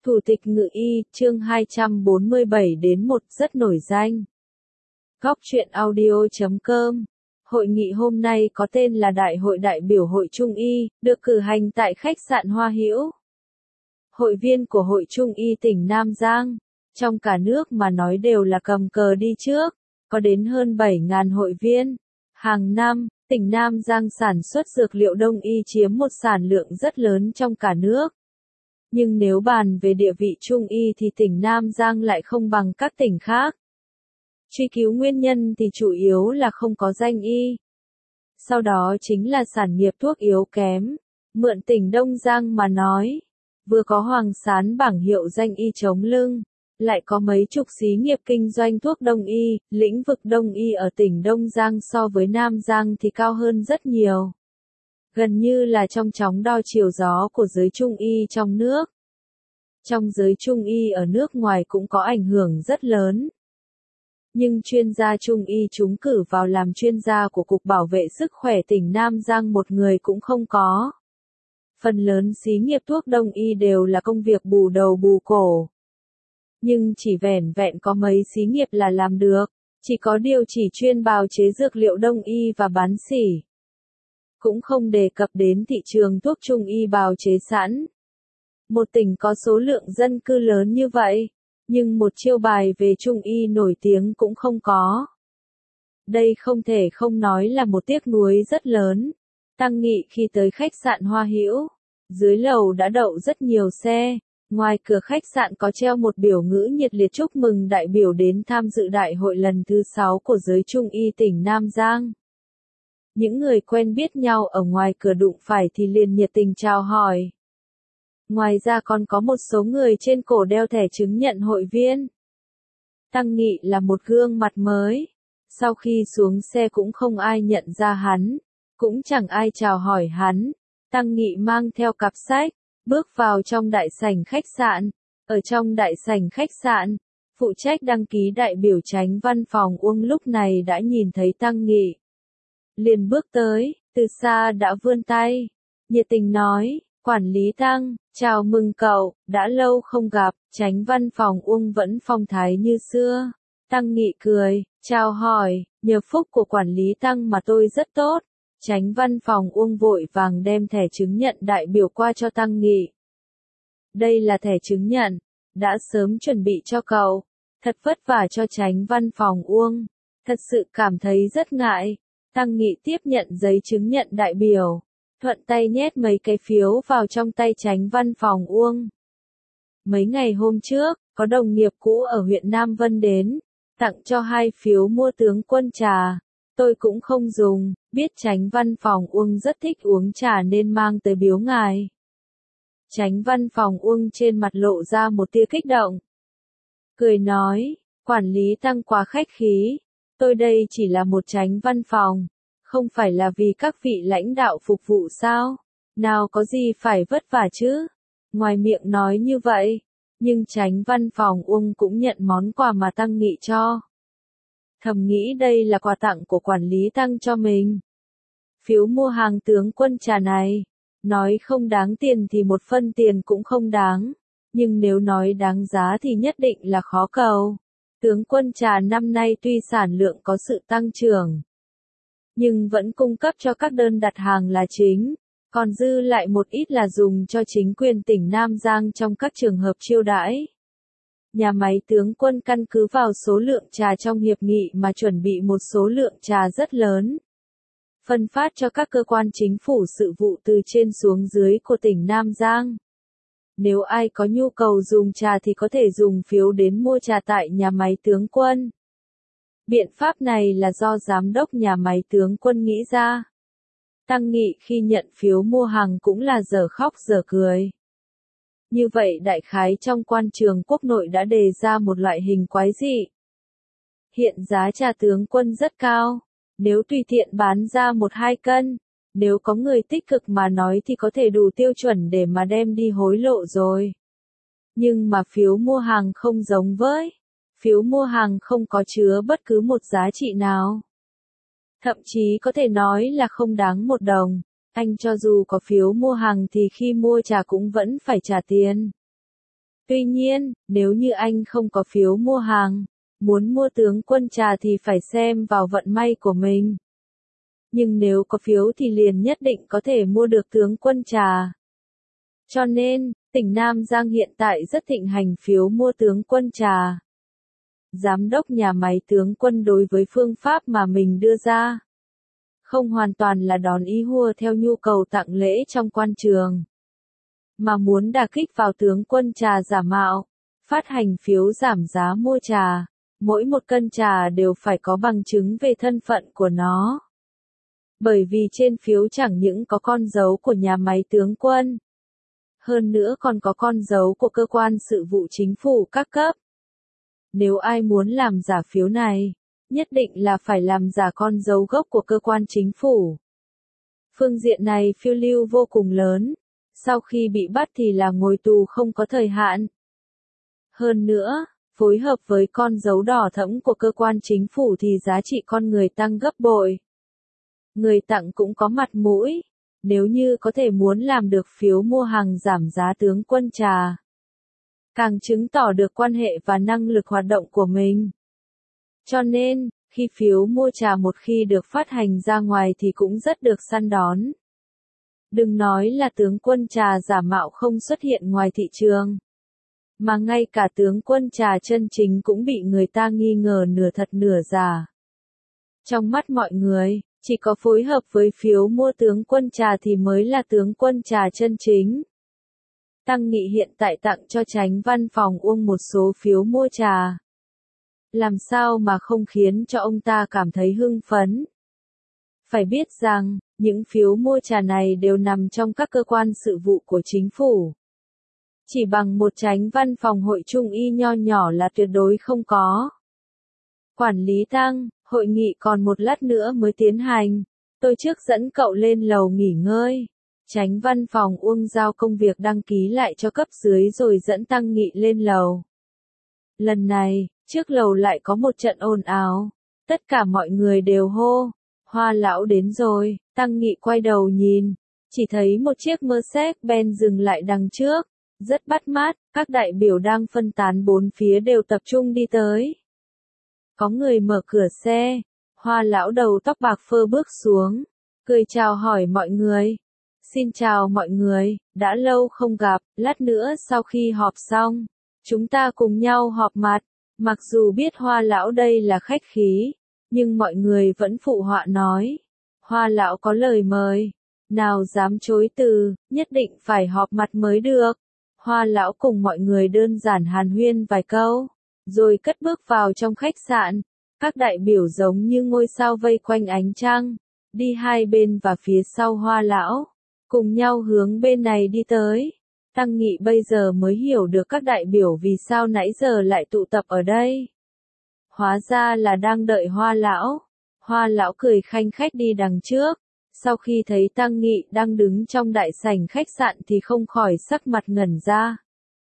Thủ tịch Ngự Y, chương 247 đến 1 rất nổi danh. Góc truyện audio.com. Hội nghị hôm nay có tên là Đại hội đại biểu Hội Trung Y, được cử hành tại khách sạn Hoa Hữu. Hội viên của Hội Trung Y tỉnh Nam Giang, trong cả nước mà nói đều là cầm cờ đi trước, có đến hơn 7.000 hội viên. Hàng năm, tỉnh Nam Giang sản xuất dược liệu đông y chiếm một sản lượng rất lớn trong cả nước. Nhưng nếu bàn về địa vị Trung y thì tỉnh Nam Giang lại không bằng các tỉnh khác. Truy cứu nguyên nhân thì chủ yếu là không có danh y. Sau đó chính là sản nghiệp thuốc yếu kém. Mượn tỉnh Đông Giang mà nói, vừa có Hoàng Sán bảng hiệu danh y chống lưng, lại có mấy chục xí nghiệp kinh doanh thuốc đông y, lĩnh vực đông y ở tỉnh Đông Giang so với Nam Giang thì cao hơn rất nhiều. Gần như là trong chóng đo chiều gió của giới Trung y trong nước. Trong giới Trung y ở nước ngoài cũng có ảnh hưởng rất lớn. Nhưng chuyên gia Trung y trúng cử vào làm chuyên gia của Cục Bảo vệ Sức khỏe tỉnh Nam Giang một người cũng không có. Phần lớn xí nghiệp thuốc đông y đều là công việc bù đầu bù cổ. Nhưng chỉ vẻn vẹn có mấy xí nghiệp là làm được, chỉ có điều chỉ chuyên bào chế dược liệu đông y và bán sỉ. Cũng không đề cập đến thị trường thuốc Trung y bào chế sẵn. Một tỉnh có số lượng dân cư lớn như vậy, nhưng một chiêu bài về Trung y nổi tiếng cũng không có. Đây không thể không nói là một tiếc nuối rất lớn. Tăng Nghị khi tới khách sạn Hoa Hữu, dưới lầu đã đậu rất nhiều xe, ngoài cửa khách sạn có treo một biểu ngữ nhiệt liệt chúc mừng đại biểu đến tham dự đại hội lần thứ 6 của giới Trung y tỉnh Nam Giang. Những người quen biết nhau ở ngoài cửa đụng phải thì liền nhiệt tình chào hỏi. Ngoài ra còn có một số người trên cổ đeo thẻ chứng nhận hội viên. Tăng Nghị là một gương mặt mới. Sau khi xuống xe cũng không ai nhận ra hắn, cũng chẳng ai chào hỏi hắn. Tăng Nghị mang theo cặp sách, bước vào trong đại sảnh khách sạn. Ở trong đại sảnh khách sạn, phụ trách đăng ký đại biểu chánh văn phòng Uông lúc này đã nhìn thấy Tăng Nghị. Liền bước tới, từ xa đã vươn tay, nhiệt tình nói, quản lý Tăng, chào mừng cậu, đã lâu không gặp, chánh văn phòng Uông vẫn phong thái như xưa. Tăng Nghị cười, chào hỏi, nhờ phúc của quản lý Tăng mà tôi rất tốt. Chánh văn phòng Uông vội vàng đem thẻ chứng nhận đại biểu qua cho Tăng Nghị. Đây là thẻ chứng nhận, đã sớm chuẩn bị cho cậu, thật vất vả cho chánh văn phòng Uông, thật sự cảm thấy rất ngại. Tăng Nghị tiếp nhận giấy chứng nhận đại biểu, thuận tay nhét mấy cái phiếu vào trong tay chánh văn phòng Uông. Mấy ngày hôm trước, có đồng nghiệp cũ ở huyện Nam Vân đến, tặng cho 2 phiếu mua tướng quân trà. Tôi cũng không dùng, biết chánh văn phòng Uông rất thích uống trà nên mang tới biếu ngài. Chánh văn phòng Uông trên mặt lộ ra một tia kích động. Cười nói, quản lý Tăng quá khách khí, tôi đây chỉ là một chánh văn phòng, không phải là vì các vị lãnh đạo phục vụ sao, nào có gì phải vất vả chứ. Ngoài miệng nói như vậy, nhưng chánh văn phòng Uông cũng nhận món quà mà Tăng Nghị cho. Thầm nghĩ đây là quà tặng của quản lý Tăng cho mình. Phiếu mua hàng tướng quân trà này, nói không đáng tiền thì một phân tiền cũng không đáng, nhưng nếu nói đáng giá thì nhất định là khó cầu. Tướng quân trà năm nay tuy sản lượng có sự tăng trưởng, nhưng vẫn cung cấp cho các đơn đặt hàng là chính, còn dư lại một ít là dùng cho chính quyền tỉnh Nam Giang trong các trường hợp chiêu đãi. Nhà máy tướng quân căn cứ vào số lượng trà trong hiệp nghị mà chuẩn bị một số lượng trà rất lớn, phân phát cho các cơ quan chính phủ sự vụ từ trên xuống dưới của tỉnh Nam Giang. Nếu ai có nhu cầu dùng trà thì có thể dùng phiếu đến mua trà tại nhà máy tướng quân. Biện pháp này là do giám đốc nhà máy tướng quân nghĩ ra. Tăng Nghị khi nhận phiếu mua hàng cũng là dở khóc dở cười. Như vậy đại khái trong quan trường quốc nội đã đề ra một loại hình quái dị. Hiện giá trà tướng quân rất cao, nếu tùy tiện bán ra 1-2 cân, nếu có người tích cực mà nói thì có thể đủ tiêu chuẩn để mà đem đi hối lộ rồi. Nhưng mà phiếu mua hàng không giống với. Phiếu mua hàng không có chứa bất cứ một giá trị nào. Thậm chí có thể nói là không đáng 1 đồng. Anh cho dù có phiếu mua hàng thì khi mua trà cũng vẫn phải trả tiền. Tuy nhiên, nếu như anh không có phiếu mua hàng, muốn mua tướng quân trà thì phải xem vào vận may của mình. Nhưng nếu có phiếu thì liền nhất định có thể mua được tướng quân trà. Cho nên, tỉnh Nam Giang hiện tại rất thịnh hành phiếu mua tướng quân trà. Giám đốc nhà máy tướng quân đối với phương pháp mà mình đưa ra, không hoàn toàn là đón ý hua theo nhu cầu tặng lễ trong quan trường, mà muốn đả kích vào tướng quân trà giả mạo, phát hành phiếu giảm giá mua trà, mỗi một cân trà đều phải có bằng chứng về thân phận của nó. Bởi vì trên phiếu chẳng những có con dấu của nhà máy tướng quân, hơn nữa còn có con dấu của cơ quan sự vụ chính phủ các cấp. Nếu ai muốn làm giả phiếu này, nhất định là phải làm giả con dấu gốc của cơ quan chính phủ. Phương diện này phiêu lưu vô cùng lớn, sau khi bị bắt thì là ngồi tù không có thời hạn. Hơn nữa, phối hợp với con dấu đỏ thẫm của cơ quan chính phủ thì giá trị con người tăng gấp bội. Người tặng cũng có mặt mũi, nếu như có thể muốn làm được phiếu mua hàng giảm giá tướng quân trà, càng chứng tỏ được quan hệ và năng lực hoạt động của mình. Cho nên, khi phiếu mua trà một khi được phát hành ra ngoài thì cũng rất được săn đón. Đừng nói là tướng quân trà giả mạo không xuất hiện ngoài thị trường, mà ngay cả tướng quân trà chân chính cũng bị người ta nghi ngờ nửa thật nửa giả. Trong mắt mọi người, chỉ có phối hợp với phiếu mua tướng quân trà thì mới là tướng quân trà chân chính. Tăng Nghị hiện tại tặng cho Chánh Văn phòng Uông một số phiếu mua trà. Làm sao mà không khiến cho ông ta cảm thấy hưng phấn? Phải biết rằng, những phiếu mua trà này đều nằm trong các cơ quan sự vụ của chính phủ. Chỉ bằng một Chánh Văn phòng Hội Trung y nho nhỏ là tuyệt đối không có. Quản lý Tăng, hội nghị còn một lát nữa mới tiến hành. Tôi trước dẫn cậu lên lầu nghỉ ngơi. Chánh Văn phòng Uông giao công việc đăng ký lại cho cấp dưới rồi dẫn Tăng Nghị lên lầu. Lần này, trước lầu lại có một trận ồn ào. Tất cả mọi người đều hô. Hoa lão đến rồi. Tăng Nghị quay đầu nhìn. Chỉ thấy một chiếc Mercedes-Benz dừng lại đằng trước. Rất bắt mắt, các đại biểu đang phân tán bốn phía đều tập trung đi tới. Có người mở cửa xe. Hoa lão đầu tóc bạc phơ bước xuống. Cười chào hỏi mọi người. Xin chào mọi người, đã lâu không gặp, lát nữa sau khi họp xong, chúng ta cùng nhau họp mặt. Mặc dù biết Hoa lão đây là khách khí, nhưng mọi người vẫn phụ họa nói. Hoa lão có lời mời, nào dám chối từ, nhất định phải họp mặt mới được. Hoa lão cùng mọi người đơn giản hàn huyên vài câu, rồi cất bước vào trong khách sạn. Các đại biểu giống như ngôi sao vây quanh ánh trăng, đi hai bên và phía sau Hoa lão, cùng nhau hướng bên này đi tới. Tăng Nghị bây giờ mới hiểu được các đại biểu vì sao nãy giờ lại tụ tập ở đây. Hóa ra là đang đợi Hoa lão. Hoa lão cười khanh khách đi đằng trước. Sau khi thấy Tăng Nghị đang đứng trong đại sảnh khách sạn thì không khỏi sắc mặt ngẩn ra.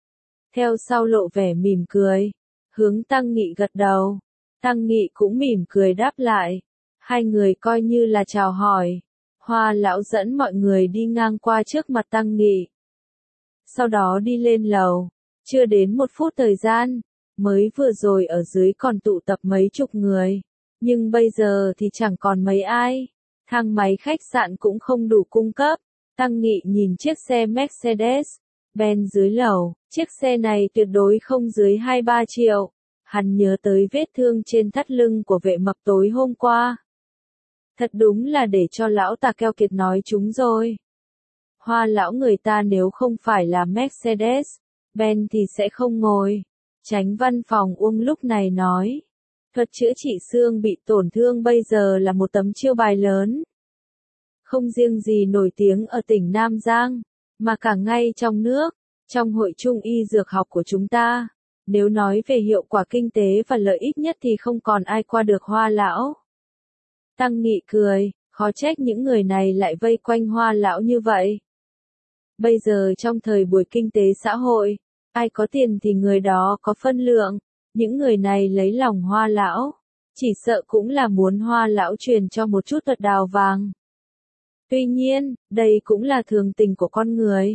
Theo sau lộ vẻ mỉm cười, hướng Tăng Nghị gật đầu. Tăng Nghị cũng mỉm cười đáp lại. Hai người coi như là chào hỏi. Hoa lão dẫn mọi người đi ngang qua trước mặt Tăng Nghị. Sau đó đi lên lầu. Chưa đến 1 phút thời gian, mới vừa rồi ở dưới còn tụ tập mấy chục người. Nhưng bây giờ thì chẳng còn mấy ai. Thang máy khách sạn cũng không đủ cung cấp. Tăng Nghị nhìn chiếc xe Mercedes-Benz dưới lầu. Chiếc xe này tuyệt đối không dưới 2-3 triệu. Hắn nhớ tới vết thương trên thắt lưng của vệ mập tối hôm qua. Thật đúng là để cho lão ta keo kiệt nói chúng rồi. Hoa lão người ta nếu không phải là Mercedes-Benz thì sẽ không ngồi. Chánh Văn phòng Uông lúc này nói. Thuật chữa trị xương bị tổn thương bây giờ là một tấm chiêu bài lớn. Không riêng gì nổi tiếng ở tỉnh Nam Giang, mà cả ngay trong nước, trong hội trung y dược học của chúng ta. Nếu nói về hiệu quả kinh tế và lợi ích nhất thì không còn ai qua được Hoa lão. Tăng Nghị cười, khó trách những người này lại vây quanh Hoa lão như vậy. Bây giờ trong thời buổi kinh tế xã hội, ai có tiền thì người đó có phân lượng. Những người này lấy lòng Hoa lão, chỉ sợ cũng là muốn Hoa lão truyền cho một chút thuật đào vàng. Tuy nhiên, đây cũng là thường tình của con người.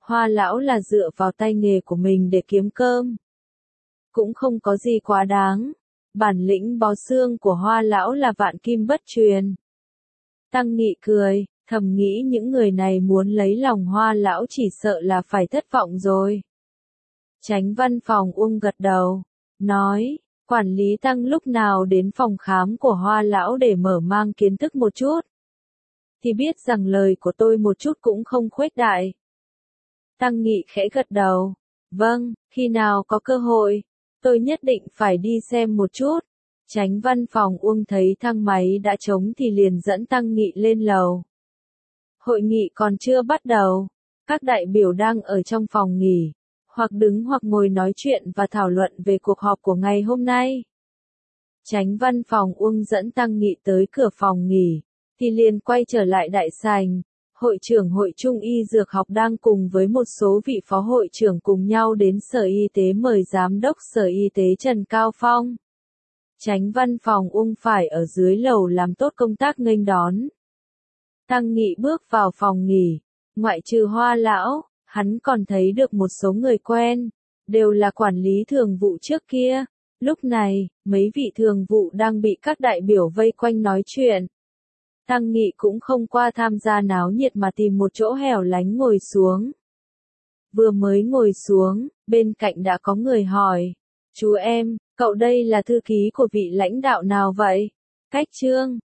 Hoa lão là dựa vào tay nghề của mình để kiếm cơm. Cũng không có gì quá đáng. Bản lĩnh bó xương của Hoa lão là vạn kim bất truyền. Tăng Nghị cười, thầm nghĩ những người này muốn lấy lòng Hoa lão chỉ sợ là phải thất vọng rồi. Chánh văn phòng Uông gật đầu, nói, quản lý Tăng lúc nào đến phòng khám của Hoa lão để mở mang kiến thức một chút. Thì biết rằng lời của tôi một chút cũng không khuếch đại. Tăng Nghị khẽ gật đầu, vâng, khi nào có cơ hội, tôi nhất định phải đi xem một chút. Chánh văn phòng Uông thấy thang máy đã trống thì liền dẫn Tăng Nghị lên lầu. Hội nghị còn chưa bắt đầu, các đại biểu đang ở trong phòng nghỉ, hoặc đứng hoặc ngồi nói chuyện và thảo luận về cuộc họp của ngày hôm nay. Chánh văn phòng Uông dẫn Tăng Nghị tới cửa phòng nghỉ, thì liền quay trở lại đại sảnh. Hội trưởng Hội Trung y Dược học đang cùng với một số vị phó hội trưởng cùng nhau đến Sở Y tế mời Giám đốc Sở Y tế Trần Cao Phong. Chánh văn phòng Uông phải ở dưới lầu làm tốt công tác nghênh đón. Tăng Nghị bước vào phòng nghỉ, ngoại trừ Hoa lão, hắn còn thấy được một số người quen, đều là quản lý thường vụ trước kia. Lúc này, mấy vị thường vụ đang bị các đại biểu vây quanh nói chuyện. Tăng Nghị cũng không qua tham gia náo nhiệt mà tìm một chỗ hẻo lánh ngồi xuống. Vừa mới ngồi xuống, bên cạnh đã có người hỏi, chú em, cậu đây là thư ký của vị lãnh đạo nào vậy? Cách Trương,